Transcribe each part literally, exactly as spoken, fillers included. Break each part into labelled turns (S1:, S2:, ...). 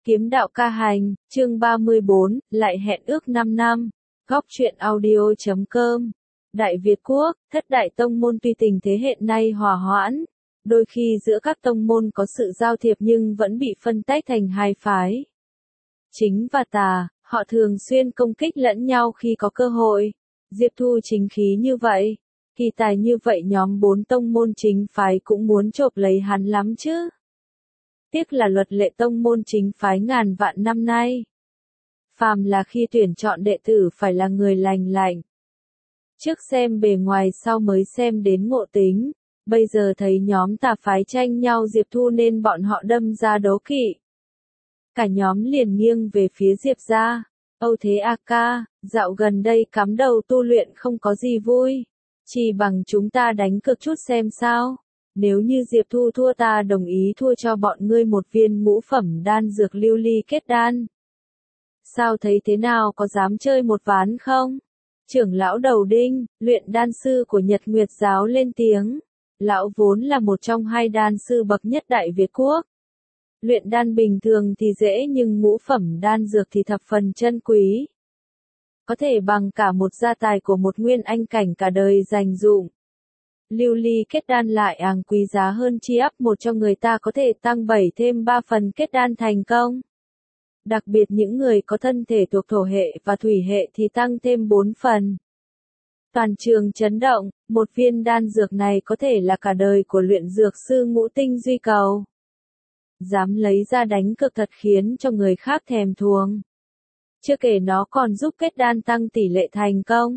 S1: Kiếm đạo ca hành, chương ba mươi bốn, lại hẹn ước năm năm. Góc truyện audio chấm com. Đại Việt Quốc, thất đại tông môn tuy tình thế hệ nay hòa hoãn, đôi khi giữa các tông môn có sự giao thiệp nhưng vẫn bị phân tách thành hai phái. Chính và tà, họ thường xuyên công kích lẫn nhau khi có cơ hội. Diệp Thu chính khí như vậy, kỳ tài như vậy nhóm bốn tông môn chính phái cũng muốn chộp lấy hắn lắm chứ. Tiếc là luật lệ tông môn chính phái ngàn vạn năm nay. Phàm là khi tuyển chọn đệ tử phải là người lành lạnh. Trước xem bề ngoài sau mới xem đến ngộ tính, bây giờ thấy nhóm tà phái tranh nhau Diệp Thu nên bọn họ đâm ra đấu kỵ. Cả nhóm liền nghiêng về phía Diệp gia. Âu Thế A ca, dạo gần đây cắm đầu tu luyện không có gì vui. Chỉ bằng chúng ta đánh cược chút xem sao. Nếu như Diệp Thu thua ta đồng ý thua cho bọn ngươi một viên ngũ phẩm đan dược lưu ly kết đan. Sao thấy thế nào, có dám chơi một ván không? Trưởng lão Đầu Đinh, luyện đan sư của Nhật Nguyệt giáo lên tiếng. Lão vốn là một trong hai đan sư bậc nhất Đại Việt Quốc. Luyện đan bình thường thì dễ nhưng ngũ phẩm đan dược thì thập phần chân quý. Có thể bằng cả một gia tài của một nguyên anh cảnh cả đời dành dụng. Lưu ly kết đan lại càng quý giá hơn chi ấp một cho người ta có thể tăng bảy thêm ba phần kết đan thành công. Đặc biệt những người có thân thể thuộc thổ hệ và thủy hệ thì tăng thêm bốn phần. Toàn trường chấn động, một viên đan dược này có thể là cả đời của luyện dược sư ngũ tinh duy cầu. Dám lấy ra đánh cược thật khiến cho người khác thèm thuồng. Chưa kể nó còn giúp kết đan tăng tỷ lệ thành công.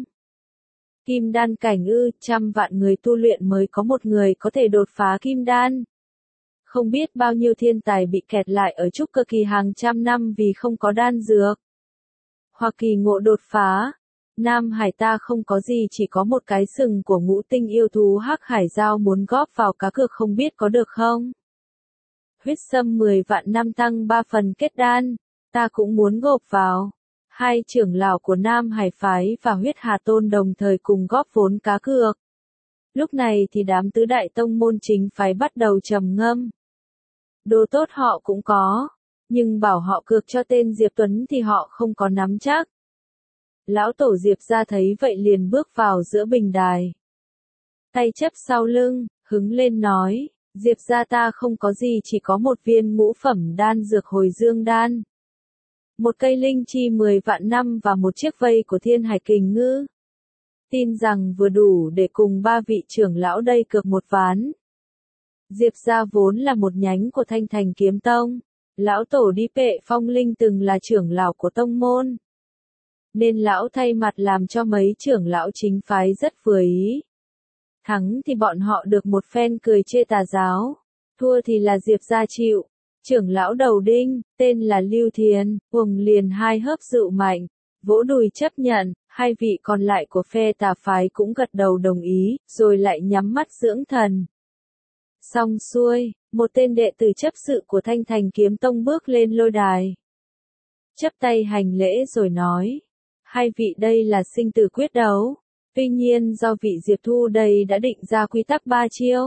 S1: Kim đan cảnh ư, trăm vạn người tu luyện mới có một người có thể đột phá kim đan. Không biết bao nhiêu thiên tài bị kẹt lại ở trúc cơ kỳ hàng trăm năm vì không có đan dược. Hoặc kỳ ngộ đột phá. Nam Hải ta không có gì, chỉ có một cái sừng của ngũ tinh yêu thú hắc hải giao muốn góp vào cá cược, không biết có được không? Huyết sâm mười vạn năm tăng ba phần kết đan, ta cũng muốn gộp vào. Hai trưởng lão của Nam Hải phái và Huyết Hà Tôn đồng thời cùng góp vốn cá cược. Lúc này thì đám tứ đại tông môn chính phái bắt đầu trầm ngâm. Đồ tốt họ cũng có, nhưng bảo họ cược cho tên Diệp Tuấn thì họ không có nắm chắc. Lão tổ Diệp gia thấy vậy liền bước vào giữa bình đài. Tay chấp sau lưng, hứng lên nói, Diệp gia ta không có gì, chỉ có một viên ngũ phẩm đan dược hồi dương đan. Một cây linh chi mười vạn năm và một chiếc vây của thiên hải kình ngư. Tin rằng vừa đủ để cùng ba vị trưởng lão đây cược một ván. Diệp gia vốn là một nhánh của Thanh Thành Kiếm Tông. Lão tổ Đi Pệ Phong Linh từng là trưởng lão của tông môn. Nên lão thay mặt làm cho mấy trưởng lão chính phái rất vừa ý. Thắng thì bọn họ được một phen cười chê tà giáo. Thua thì là Diệp gia chịu. Trưởng lão Đầu Đinh, tên là Lưu Thiền, uồng liền hai hớp rượu mạnh, vỗ đùi chấp nhận, hai vị còn lại của phe tà phái cũng gật đầu đồng ý, rồi lại nhắm mắt dưỡng thần. Xong xuôi, một tên đệ tử chấp sự của Thanh Thành Kiếm Tông bước lên lôi đài. Chấp tay hành lễ rồi nói, hai vị đây là sinh tử quyết đấu, tuy nhiên do vị Diệp Thu đây đã định ra quy tắc ba chiêu.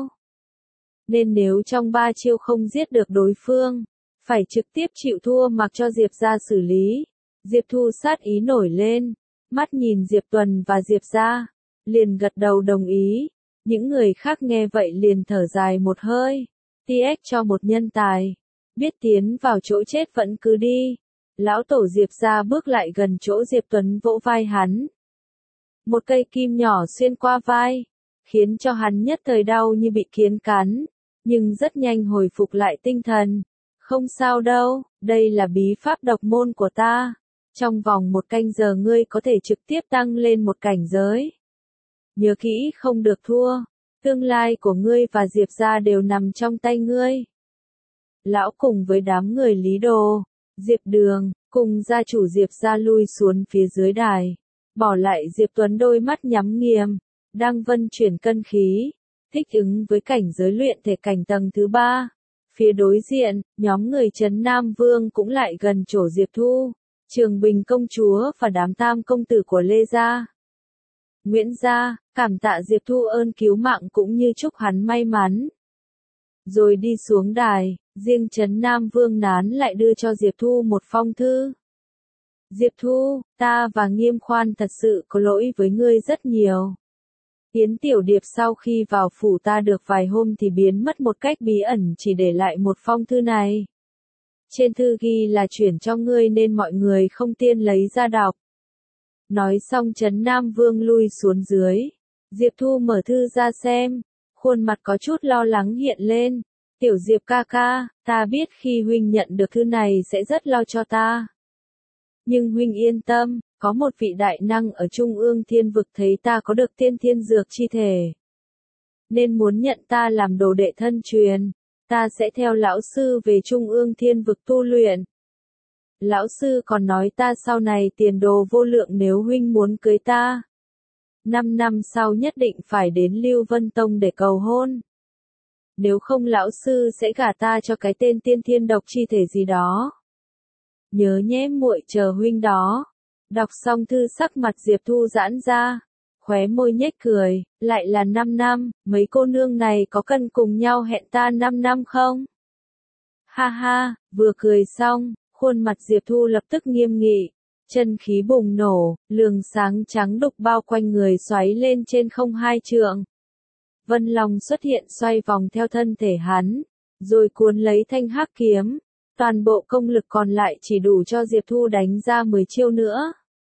S1: Nên nếu trong ba chiêu không giết được đối phương, phải trực tiếp chịu thua mặc cho Diệp gia xử lý. Diệp Thu sát ý nổi lên, mắt nhìn Diệp Tuần và Diệp gia, liền gật đầu đồng ý. Những người khác nghe vậy liền thở dài một hơi, ti ếch cho một nhân tài, biết tiến vào chỗ chết vẫn cứ đi. Lão tổ Diệp gia bước lại gần chỗ Diệp Tuấn vỗ vai hắn. Một cây kim nhỏ xuyên qua vai, khiến cho hắn nhất thời đau như bị kiến cắn. Nhưng rất nhanh hồi phục lại tinh thần. Không sao đâu, đây là bí pháp độc môn của ta. Trong vòng một canh giờ ngươi có thể trực tiếp tăng lên một cảnh giới. Nhớ kỹ không được thua. Tương lai của ngươi và Diệp gia đều nằm trong tay ngươi. Lão cùng với đám người Lý Đồ, Diệp Đường, cùng gia chủ Diệp gia lui xuống phía dưới đài. Bỏ lại Diệp Tuấn đôi mắt nhắm nghiền, đang vân chuyển cân khí. Thích ứng với cảnh giới luyện thể cảnh tầng thứ ba. Phía đối diện, nhóm người Trấn Nam Vương cũng lại gần chỗ Diệp Thu, Trường Bình công chúa và đám tam công tử của Lê gia. Nguyễn gia, cảm tạ Diệp Thu ơn cứu mạng cũng như chúc hắn may mắn. Rồi đi xuống đài, riêng Trấn Nam Vương Nán lại đưa cho Diệp Thu một phong thư. Diệp Thu, ta và Nghiêm Khoan thật sự có lỗi với ngươi rất nhiều. Yến Tiểu Điệp sau khi vào phủ ta được vài hôm thì biến mất một cách bí ẩn, chỉ để lại một phong thư này. Trên thư ghi là chuyển cho ngươi nên mọi người không tiên lấy ra đọc. Nói xong Trấn Nam Vương lui xuống dưới. Diệp Thu mở thư ra xem, khuôn mặt có chút lo lắng hiện lên. Tiểu Diệp ca ca, ta biết khi huynh nhận được thư này sẽ rất lo cho ta. Nhưng huynh yên tâm, có một vị đại năng ở Trung ương Thiên Vực thấy ta có được tiên thiên dược chi thể, nên muốn nhận ta làm đồ đệ thân truyền. Ta sẽ theo lão sư về Trung ương Thiên Vực tu luyện. Lão sư còn nói ta sau này tiền đồ vô lượng nếu huynh muốn cưới ta. Năm năm sau nhất định phải đến Lưu Vân Tông để cầu hôn. Nếu không lão sư sẽ gả ta cho cái tên tiên thiên độc chi thể gì đó. Nhớ nhé muội, chờ huynh đó. Đọc xong thư sắc mặt Diệp Thu giãn ra, khóe môi nhếch cười, lại là năm năm, mấy cô nương này có cần cùng nhau hẹn ta năm năm không? Ha ha, vừa cười xong, khuôn mặt Diệp Thu lập tức nghiêm nghị, chân khí bùng nổ, luồng sáng trắng đục bao quanh người xoáy lên trên không hai trượng. Vân Long xuất hiện xoay vòng theo thân thể hắn, rồi cuốn lấy thanh hắc kiếm, toàn bộ công lực còn lại chỉ đủ cho Diệp Thu đánh ra mười chiêu nữa.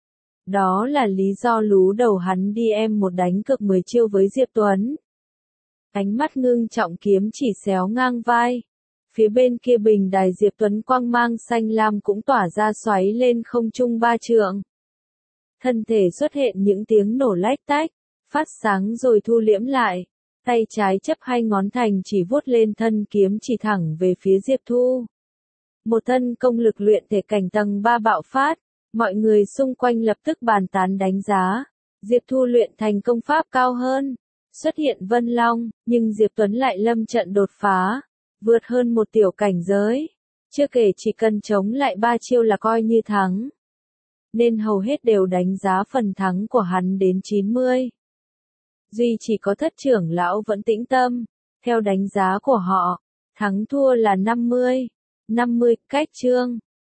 S1: Đó là lý do lú đầu hắn đi em một đánh cược mười chiêu với Diệp Tuấn. Ánh mắt ngưng trọng, kiếm chỉ xéo ngang vai. Phía bên kia bình đài Diệp Tuấn quang mang xanh lam cũng tỏa ra xoáy lên không trung ba trượng. Thân thể xuất hiện những tiếng nổ lách tách, phát sáng rồi thu liễm lại. Tay trái chấp hai ngón thành chỉ vuốt lên thân kiếm chỉ thẳng về phía Diệp Thu. Một thân công lực luyện thể cảnh tầng ba bạo phát. Mọi người xung quanh lập tức bàn tán đánh giá. Diệp Thu luyện thành công pháp cao hơn. Xuất hiện Vân Long, nhưng Diệp Tuấn lại lâm trận đột phá. Vượt hơn một tiểu cảnh giới. Chưa kể chỉ cần chống lại ba chiêu là coi như thắng. Nên hầu hết đều đánh giá phần thắng của hắn đến chín mươi. Duy chỉ có Thất trưởng lão vẫn tĩnh tâm. Theo đánh giá của họ, thắng thua là năm mươi. năm mươi, cách chương.